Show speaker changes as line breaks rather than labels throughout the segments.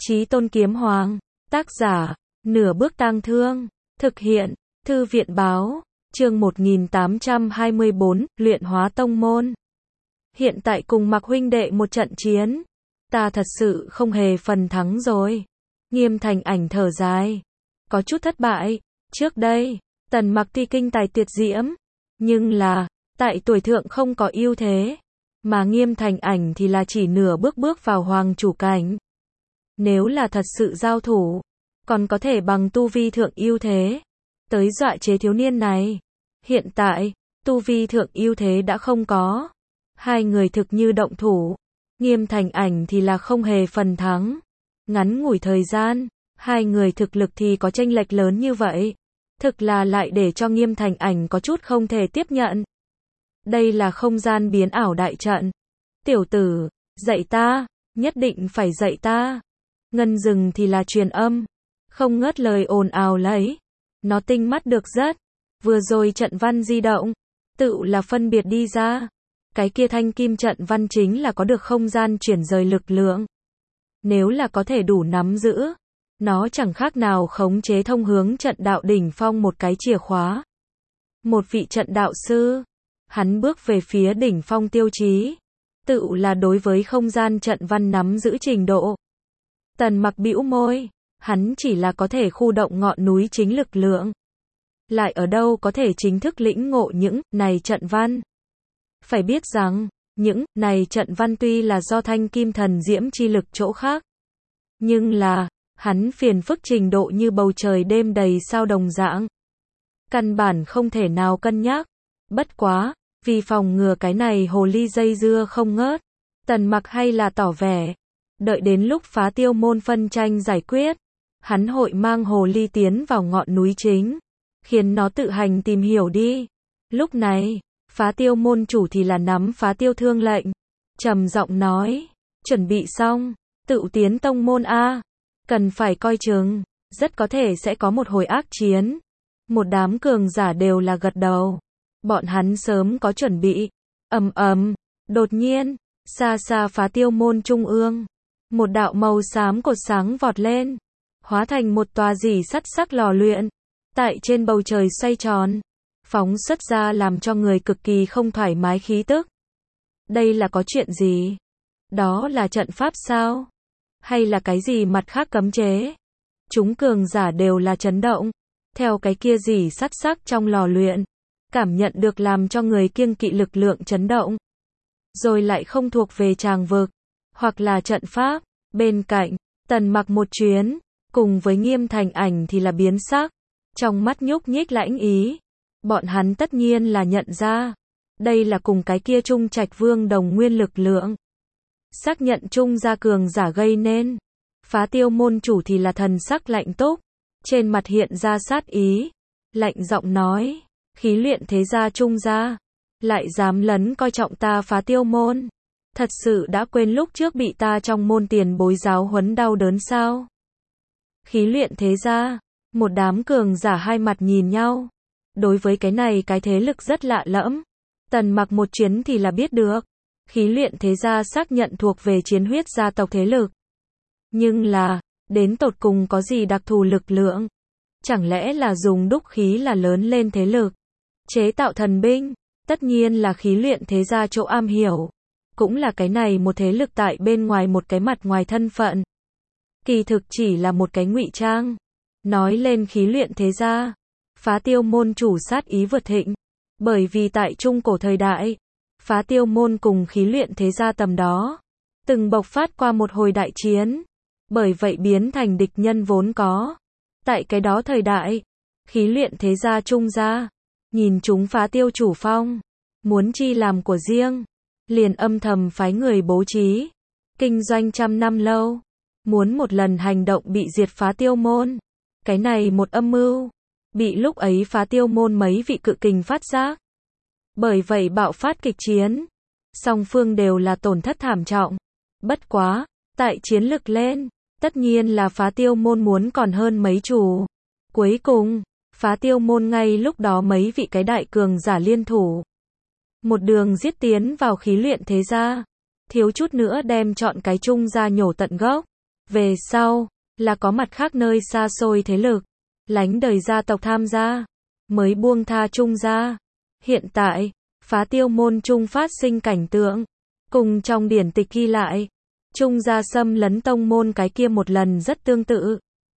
Chí Tôn Kiếm Hoàng, tác giả, Nửa Bước Tang Thương, thực hiện, Thư viện báo, chương 1824, luyện hóa tông môn. Hiện tại cùng Mạc huynh đệ một trận chiến, ta thật sự không hề phần thắng rồi. Nghiêm Thành Ảnh thở dài, có chút thất bại, trước đây, Tần Mặc tuy kinh tài tuyệt diễm, nhưng là, tại tuổi thượng không có ưu thế, mà Nghiêm Thành Ảnh thì là chỉ nửa bước vào hoàng chủ cảnh. Nếu là thật sự giao thủ, còn có thể bằng tu vi thượng ưu thế, tới dọa chế thiếu niên này. Hiện tại, tu vi thượng ưu thế đã không có. Hai người thực như động thủ, Nghiêm Thành Ảnh thì là không hề phần thắng. Ngắn ngủi thời gian, hai người thực lực thì có chênh lệch lớn như vậy. Thực là lại để cho Nghiêm Thành Ảnh có chút không thể tiếp nhận. Đây là không gian biến ảo đại trận. Tiểu tử, dạy ta, nhất định phải dạy ta. Ngân Dừng thì là truyền âm, không ngớt lời ồn ào lấy. Nó tinh mắt được rất. Vừa rồi trận văn di động, tự là phân biệt đi ra. Cái kia thanh kim trận văn chính là có được không gian chuyển rời lực lượng. Nếu là có thể đủ nắm giữ, nó chẳng khác nào khống chế thông hướng trận đạo đỉnh phong một cái chìa khóa. Một vị trận đạo sư, hắn bước về phía đỉnh phong tiêu chí, tự là đối với không gian trận văn nắm giữ trình độ. Tần Mặc bĩu môi, hắn chỉ là có thể khu động ngọn núi chính lực lượng, lại ở đâu có thể chính thức lĩnh ngộ những này trận văn. Phải biết rằng, những này trận văn tuy là do thanh kim thần diễm chi lực chỗ khác, nhưng là, hắn phiền phức trình độ như bầu trời đêm đầy sao đồng dạng. Căn bản không thể nào cân nhắc. Bất quá, vì phòng ngừa cái này hồ ly dây dưa không ngớt, Tần Mặc hay là tỏ vẻ, đợi đến lúc phá tiêu môn phân tranh giải quyết, hắn hội mang hồ ly tiến vào ngọn núi chính, khiến nó tự hành tìm hiểu đi. Lúc này, phá tiêu môn chủ thì là nắm phá tiêu thương lệnh, trầm giọng nói, chuẩn bị xong, tự tiến tông môn a, cần phải coi chừng, rất có thể sẽ có một hồi ác chiến. Một đám cường giả đều là gật đầu, bọn hắn sớm có chuẩn bị. Đột nhiên, xa xa phá tiêu môn trung ương, một đạo màu xám cột sáng vọt lên, hóa thành một tòa rỉ sắt sắc lò luyện, tại trên bầu trời xoay tròn, phóng xuất ra làm cho người cực kỳ không thoải mái khí tức. Đây là có chuyện gì? Đó là trận pháp sao? Hay là cái gì mặt khác cấm chế? Chúng cường giả đều là chấn động, theo cái kia rỉ sắt sắc trong lò luyện, cảm nhận được làm cho người kiêng kỵ lực lượng chấn động. Rồi lại không thuộc về tràng vực, hoặc là trận pháp. Bên cạnh, Tần Mặc một chuyến, cùng với Nghiêm Thành Ảnh thì là biến sắc, trong mắt nhúc nhích lãnh ý. Bọn hắn tất nhiên là nhận ra, đây là cùng cái kia Trung Trạch Vương đồng nguyên lực lượng. Xác nhận Trung gia cường giả gây nên. Phá tiêu môn chủ thì là thần sắc lạnh túc, trên mặt hiện ra sát ý, lạnh giọng nói, khí luyện thế gia Trung gia, lại dám lấn coi trọng ta phá tiêu môn. Thật sự đã quên lúc trước bị ta trong môn tiền bối giáo huấn đau đớn sao? Khí luyện thế gia, một đám cường giả hai mặt nhìn nhau. Đối với cái này cái thế lực rất lạ lẫm. Tần Mặc một chuyến thì là biết được. Khí luyện thế gia xác nhận thuộc về chiến huyết gia tộc thế lực. Nhưng là, đến tột cùng có gì đặc thù lực lượng? Chẳng lẽ là dùng đúc khí là lớn lên thế lực? Chế tạo thần binh, tất nhiên là khí luyện thế gia chỗ am hiểu. Cũng là cái này một thế lực tại bên ngoài một cái mặt ngoài thân phận. Kỳ thực chỉ là một cái ngụy trang. Nói lên khí luyện thế gia, phá tiêu môn chủ sát ý vượt thịnh. Bởi vì tại trung cổ thời đại, phá tiêu môn cùng khí luyện thế gia tầm đó, từng bộc phát qua một hồi đại chiến. Bởi vậy biến thành địch nhân vốn có. Tại cái đó thời đại, khí luyện thế gia Trung gia, nhìn chúng phá tiêu chủ phong, muốn chi làm của riêng, liền âm thầm phái người bố trí, kinh doanh trăm năm lâu, muốn một lần hành động bị diệt phá tiêu môn. Cái này một âm mưu, bị lúc ấy phá tiêu môn mấy vị cự kình phát giác. Bởi vậy bạo phát kịch chiến, song phương đều là tổn thất thảm trọng. Bất quá, tại chiến lực lên, tất nhiên là phá tiêu môn muốn còn hơn mấy chủ. Cuối cùng, phá tiêu môn ngay lúc đó mấy vị cái đại cường giả liên thủ, một đường giết tiến vào khí luyện thế gia, thiếu chút nữa đem chọn cái Trung gia nhổ tận gốc. Về sau, là có mặt khác nơi xa xôi thế lực, lánh đời gia tộc tham gia, mới buông tha Trung gia. Hiện tại, Phá Tiêu môn Trung phát sinh cảnh tượng, cùng trong điển tịch ghi lại, Trung gia xâm lấn tông môn cái kia một lần rất tương tự.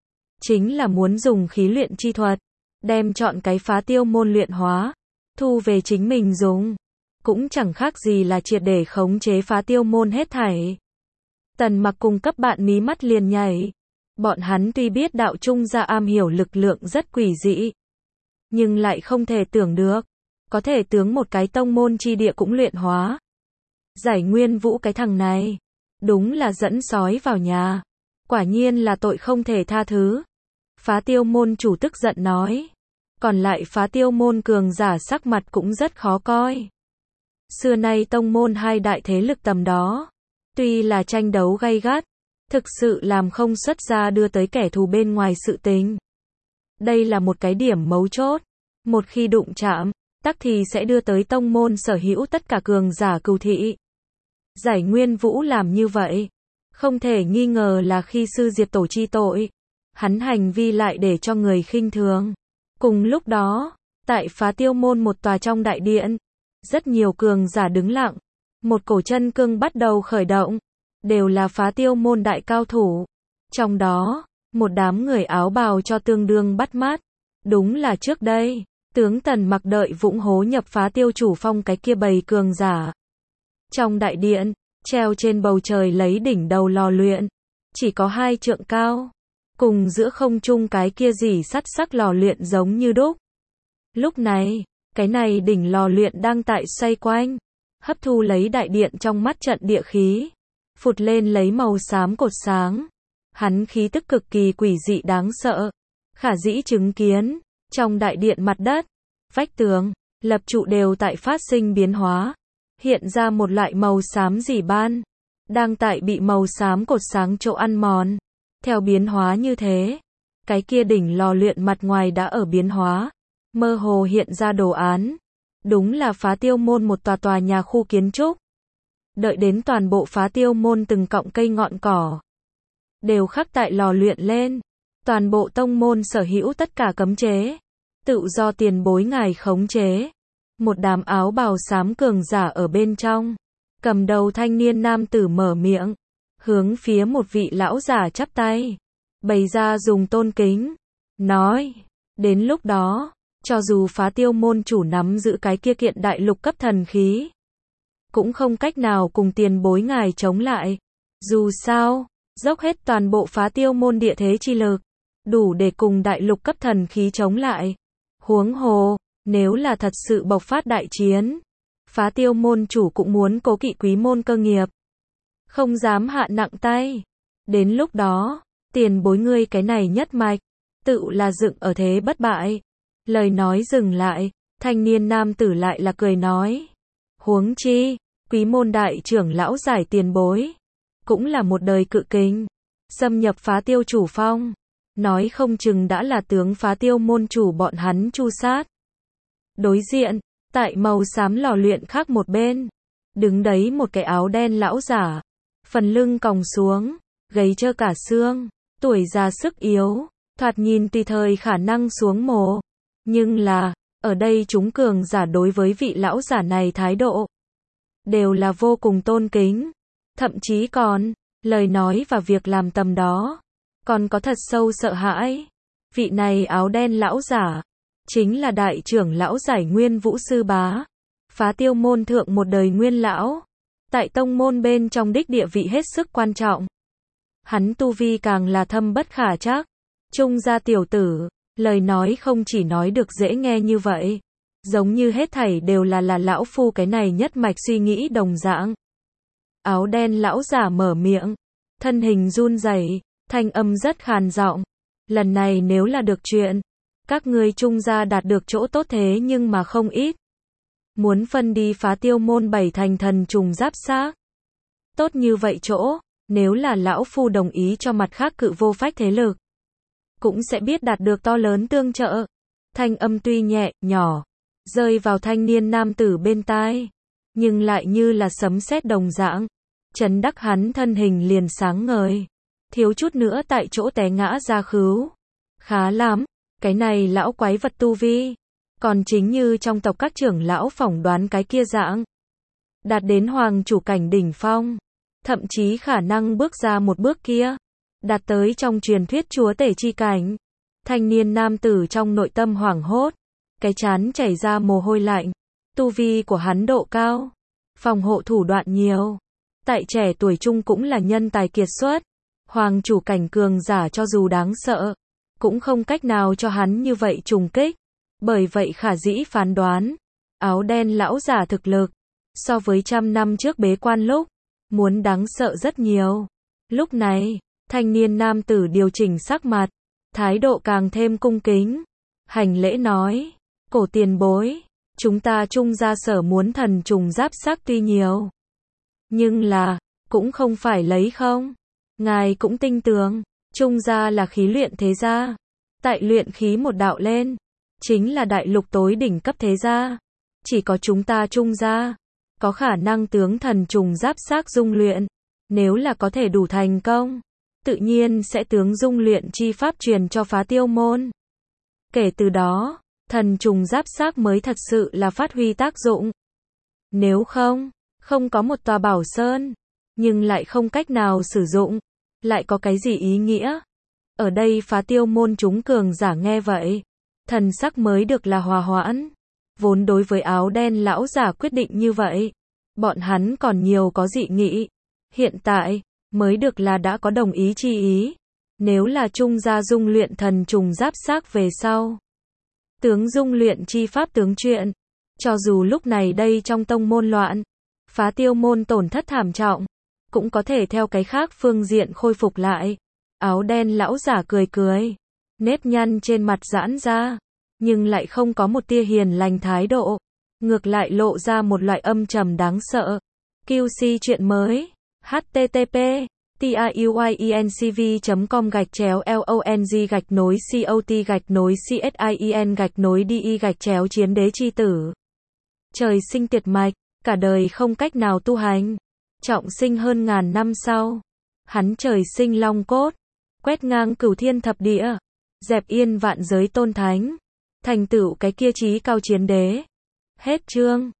Chính là muốn dùng khí luyện chi thuật, đem chọn cái Phá Tiêu môn luyện hóa, thu về chính mình dùng. Cũng chẳng khác gì là triệt để khống chế Phá Tiêu môn hết thảy. Tần Mặc cùng cấp bạn mí mắt liền nhảy. Bọn hắn tuy biết đạo Trung gia am hiểu lực lượng rất quỷ dị, nhưng lại không thể tưởng được, có thể tướng một cái tông môn chi địa cũng luyện hóa. Giải Nguyên Vũ cái thằng này, đúng là dẫn sói vào nhà. Quả nhiên là tội không thể tha thứ. Phá Tiêu môn chủ tức giận nói. Còn lại Phá Tiêu môn cường giả sắc mặt cũng rất khó coi. Xưa nay tông môn hai đại thế lực tầm đó, tuy là tranh đấu gay gắt, thực sự làm không xuất ra đưa tới kẻ thù bên ngoài sự tình. Đây là một cái điểm mấu chốt. Một khi đụng chạm, tắc thì sẽ đưa tới tông môn sở hữu tất cả cường giả cừu thị. Giải Nguyên Vũ làm như vậy, không thể nghi ngờ là khi sư diệt tổ chi tội. Hắn hành vi lại để cho người khinh thường. Cùng lúc đó, tại Phá Tiêu môn một tòa trong đại điện, rất nhiều cường giả đứng lặng. Một cổ chân cương bắt đầu khởi động, đều là Phá Tiêu môn đại cao thủ. Trong đó, một đám người áo bào cho tương đương bắt mắt. Đúng là trước đây, tướng Tần Mặc đợi vũng hố nhập Phá Tiêu chủ phong cái kia bầy cường giả. Trong đại điện, treo trên bầu trời lấy đỉnh đầu lò luyện, chỉ có 2 trượng cao, cùng giữa không trung cái kia rỉ sắt sắc lò luyện giống như đúc. Lúc này, cái này đỉnh lò luyện đang tại xoay quanh, hấp thu lấy đại điện trong mắt trận địa khí, phụt lên lấy màu xám cột sáng. Hắn khí tức cực kỳ quỷ dị đáng sợ, khả dĩ chứng kiến, trong đại điện mặt đất, vách tường, lập trụ đều tại phát sinh biến hóa, hiện ra một loại màu xám rỉ ban, đang tại bị màu xám cột sáng chỗ ăn mòn. Theo biến hóa như thế, cái kia đỉnh lò luyện mặt ngoài đã ở biến hóa, mơ hồ hiện ra đồ án. Đúng là Phá Tiêu môn một tòa nhà khu kiến trúc. Đợi đến toàn bộ Phá Tiêu môn từng cọng cây ngọn cỏ đều khắc tại lò luyện lên. Toàn bộ tông môn sở hữu tất cả cấm chế, tự do tiền bối ngài khống chế. Một đám áo bào xám cường giả ở bên trong, cầm đầu thanh niên nam tử mở miệng, hướng phía một vị lão giả chắp tay, bày ra dùng tôn kính, nói, đến lúc đó, cho dù Phá Tiêu môn chủ nắm giữ cái kia kiện đại lục cấp thần khí, cũng không cách nào cùng tiền bối ngài chống lại. Dù sao, dốc hết toàn bộ Phá Tiêu môn địa thế chi lực, đủ để cùng đại lục cấp thần khí chống lại. Huống hồ, nếu là thật sự bộc phát đại chiến, Phá Tiêu môn chủ cũng muốn cố kỵ quý môn cơ nghiệp, không dám hạ nặng tay. Đến lúc đó, tiền bối ngươi cái này nhất mạch, tự là dựng ở thế bất bại. Lời nói dừng lại, thanh niên nam tử lại là cười nói. Huống chi, quý môn đại trưởng lão Giải tiền bối, cũng là một đời cự kình, xâm nhập Phá Tiêu chủ phong, nói không chừng đã là tướng Phá Tiêu môn chủ bọn hắn chu sát. Đối diện, tại màu xám lò luyện khác một bên, đứng đấy một cái áo đen lão giả, phần lưng còng xuống, gầy trơ cả xương, tuổi già sức yếu, thoạt nhìn tùy thời khả năng xuống mồ. Nhưng là, ở đây chúng cường giả đối với vị lão giả này thái độ, đều là vô cùng tôn kính, thậm chí còn, lời nói và việc làm tầm đó, còn có thật sâu sợ hãi. Vị này áo đen lão giả, chính là đại trưởng lão Giải Nguyên Vũ sư bá, Phá Tiêu môn thượng một đời nguyên lão, tại tông môn bên trong đích địa vị hết sức quan trọng. Hắn tu vi càng là thâm bất khả trắc. Trung gia tiểu tử, lời nói không chỉ nói được dễ nghe như vậy, giống như hết thảy đều là lão phu cái này nhất mạch suy nghĩ đồng dạng. Áo đen lão giả mở miệng, thân hình run rẩy, thanh âm rất khàn giọng. Lần này nếu là được chuyện, các ngươi Trung gia đạt được chỗ tốt thế nhưng mà không ít. Muốn phân đi Phá Tiêu môn 7 thành thần trùng giáp xác. Tốt như vậy chỗ, nếu là lão phu đồng ý cho mặt khác cự vô phách thế lực, cũng sẽ biết đạt được to lớn tương trợ. Thanh âm tuy nhẹ, nhỏ, rơi vào thanh niên nam tử bên tai, nhưng lại như là sấm sét đồng dạng, chấn đắc hắn thân hình liền sáng ngời. thiếu chút nữa tại chỗ té ngã ra khứu. Khá lắm, cái này lão quái vật tu vi, còn chính như trong tộc các trưởng lão phỏng đoán cái kia dạng. Đạt đến hoàng chủ cảnh đỉnh phong, thậm chí khả năng bước ra một bước kia, đạt tới trong truyền thuyết chúa tể chi cảnh. Thanh niên nam tử trong nội tâm hoảng hốt, cái trán chảy ra mồ hôi lạnh. Tu vi của hắn độ cao, phòng hộ thủ đoạn nhiều, tại trẻ tuổi trung cũng là nhân tài kiệt xuất. Hoàng chủ cảnh cường giả cho dù đáng sợ, cũng không cách nào cho hắn như vậy trùng kích. Bởi vậy khả dĩ phán đoán, áo đen lão giả thực lực, so với 100 năm trước bế quan lúc, muốn đáng sợ rất nhiều. Lúc này, thanh niên nam tử điều chỉnh sắc mặt, thái độ càng thêm cung kính. Hành lễ nói, cổ tiền bối, chúng ta Trung gia sở muốn thần trùng giáp xác tuy nhiều, nhưng là, cũng không phải lấy không. Ngài cũng tin tưởng, Trung gia là khí luyện thế gia. Tại luyện khí một đạo lên, chính là đại lục tối đỉnh cấp thế gia. Chỉ có chúng ta Trung gia, có khả năng tướng thần trùng giáp xác dung luyện. Nếu là có thể đủ thành công, tự nhiên sẽ tướng dung luyện chi pháp truyền cho Phá Tiêu môn. Kể từ đó, thần trùng giáp xác mới thật sự là phát huy tác dụng. Nếu không, không có một tòa bảo sơn, nhưng lại không cách nào sử dụng, lại có cái gì ý nghĩa? Ở đây Phá Tiêu môn chúng cường giả nghe vậy, thần sắc mới được là hòa hoãn. Vốn đối với áo đen lão giả quyết định như vậy, bọn hắn còn nhiều có dị nghị. Hiện tại, mới được là đã có đồng ý chi ý. Nếu là Trung gia dung luyện thần trùng giáp xác về sau, tướng dung luyện chi pháp tướng chuyện, cho dù lúc này đây trong tông môn loạn, Phá Tiêu môn tổn thất thảm trọng, cũng có thể theo cái khác phương diện khôi phục lại. Áo đen lão giả cười cười, nếp nhăn trên mặt giãn ra, nhưng lại không có một tia hiền lành thái độ, ngược lại lộ ra một loại âm trầm đáng sợ. QC chuyện mới, http tiuyensv.com/long-cot-cien-chiến đế chi tử. Trời sinh tiệt mạch, cả đời không cách nào tu hành, trọng sinh hơn ngàn năm sau, hắn trời sinh long cốt, quét ngang cửu thiên thập địa, dẹp yên vạn giới tôn thánh, thành tựu cái kia chí cao chiến đế. Hết chương.